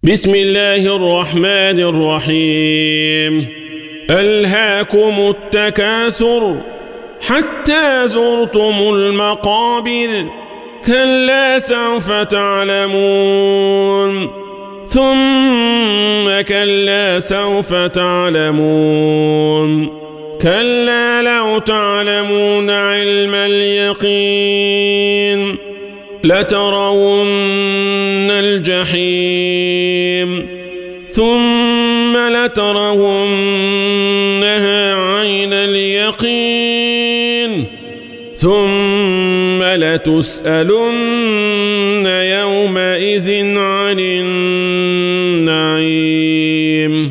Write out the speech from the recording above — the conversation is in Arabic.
بسم الله الرحمن الرحيم. ألهاكم التكاثر حتى زرتم المقابر، كلا سوف تعلمون ثم كلا سوف تعلمون، كلا لو تعلمون علم اليقين لترون الجحيم ثم لترونها عين اليقين ثم لتسألن يومئذ عن النعيم.